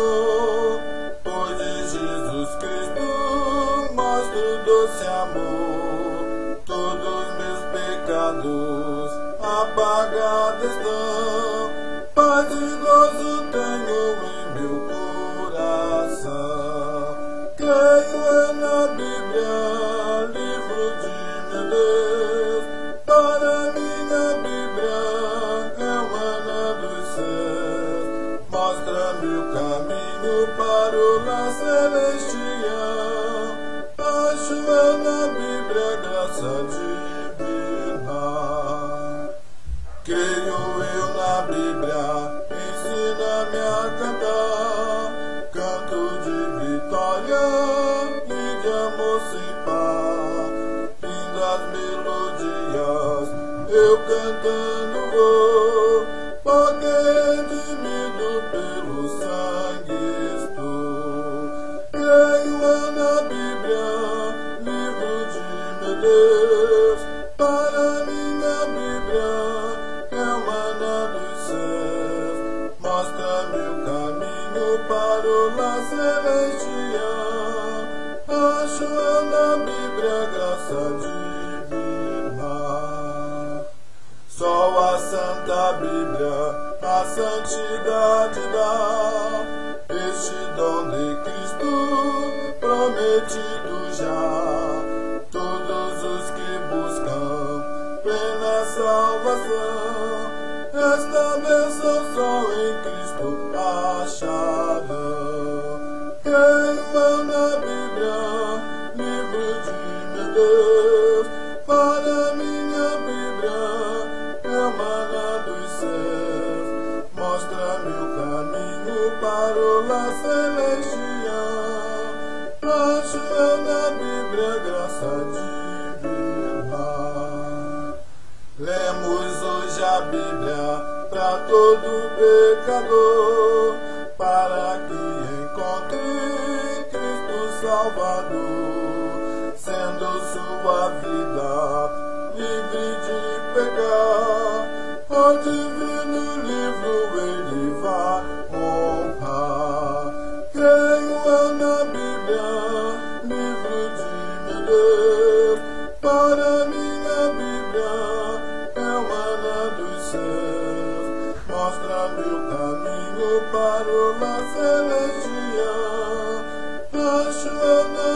pois de Jesus Cristo mostro doce amor. Todos meus pecados apagados estão, paz e gozo tenho em meu coração. Creio na Bíblia, livro de meu Deus. Para minha Bíblia é o maná dos céus. Mostra-me o caminho para o lar celestial. Acho eu na Bíblia graça divina. Creio eu na Bíblia, ensina-me a cantar canto de vitória e de amor sem par. Lindas melodias eu cantando vou, porque redimido pelo sangue estou. Creio eu na Bíblia, livro de meu Deus. Para minha Bíblia é o maná dos céus. Mostra-me o caminho para o lar celestial. Acho eu na Bíblia graça divina. Só a Santa Bíblia a santidade dá, este dom de Cristo prometido já. Todos os que buscam plena salvação, esta bênção só em Cristo acharão. Creio eu na Bíblia, livro de meu Deus. Para minha Bíblia é o maná dos céus. Mostra-me o caminho para o lar celestial. Acho eu na Bíblia graça divina. Lemos hoje a Bíblia para todo pecador, para que encontre Cristo Salvador, sendo sua vida livre de pecar. O divino livro ele vai honrar. Creio eu na Bíblia, livro de meu Deus. Para minha Bíblia é o maná dos céus. Mostra-me o caminho para o lar celestial. Acho eu na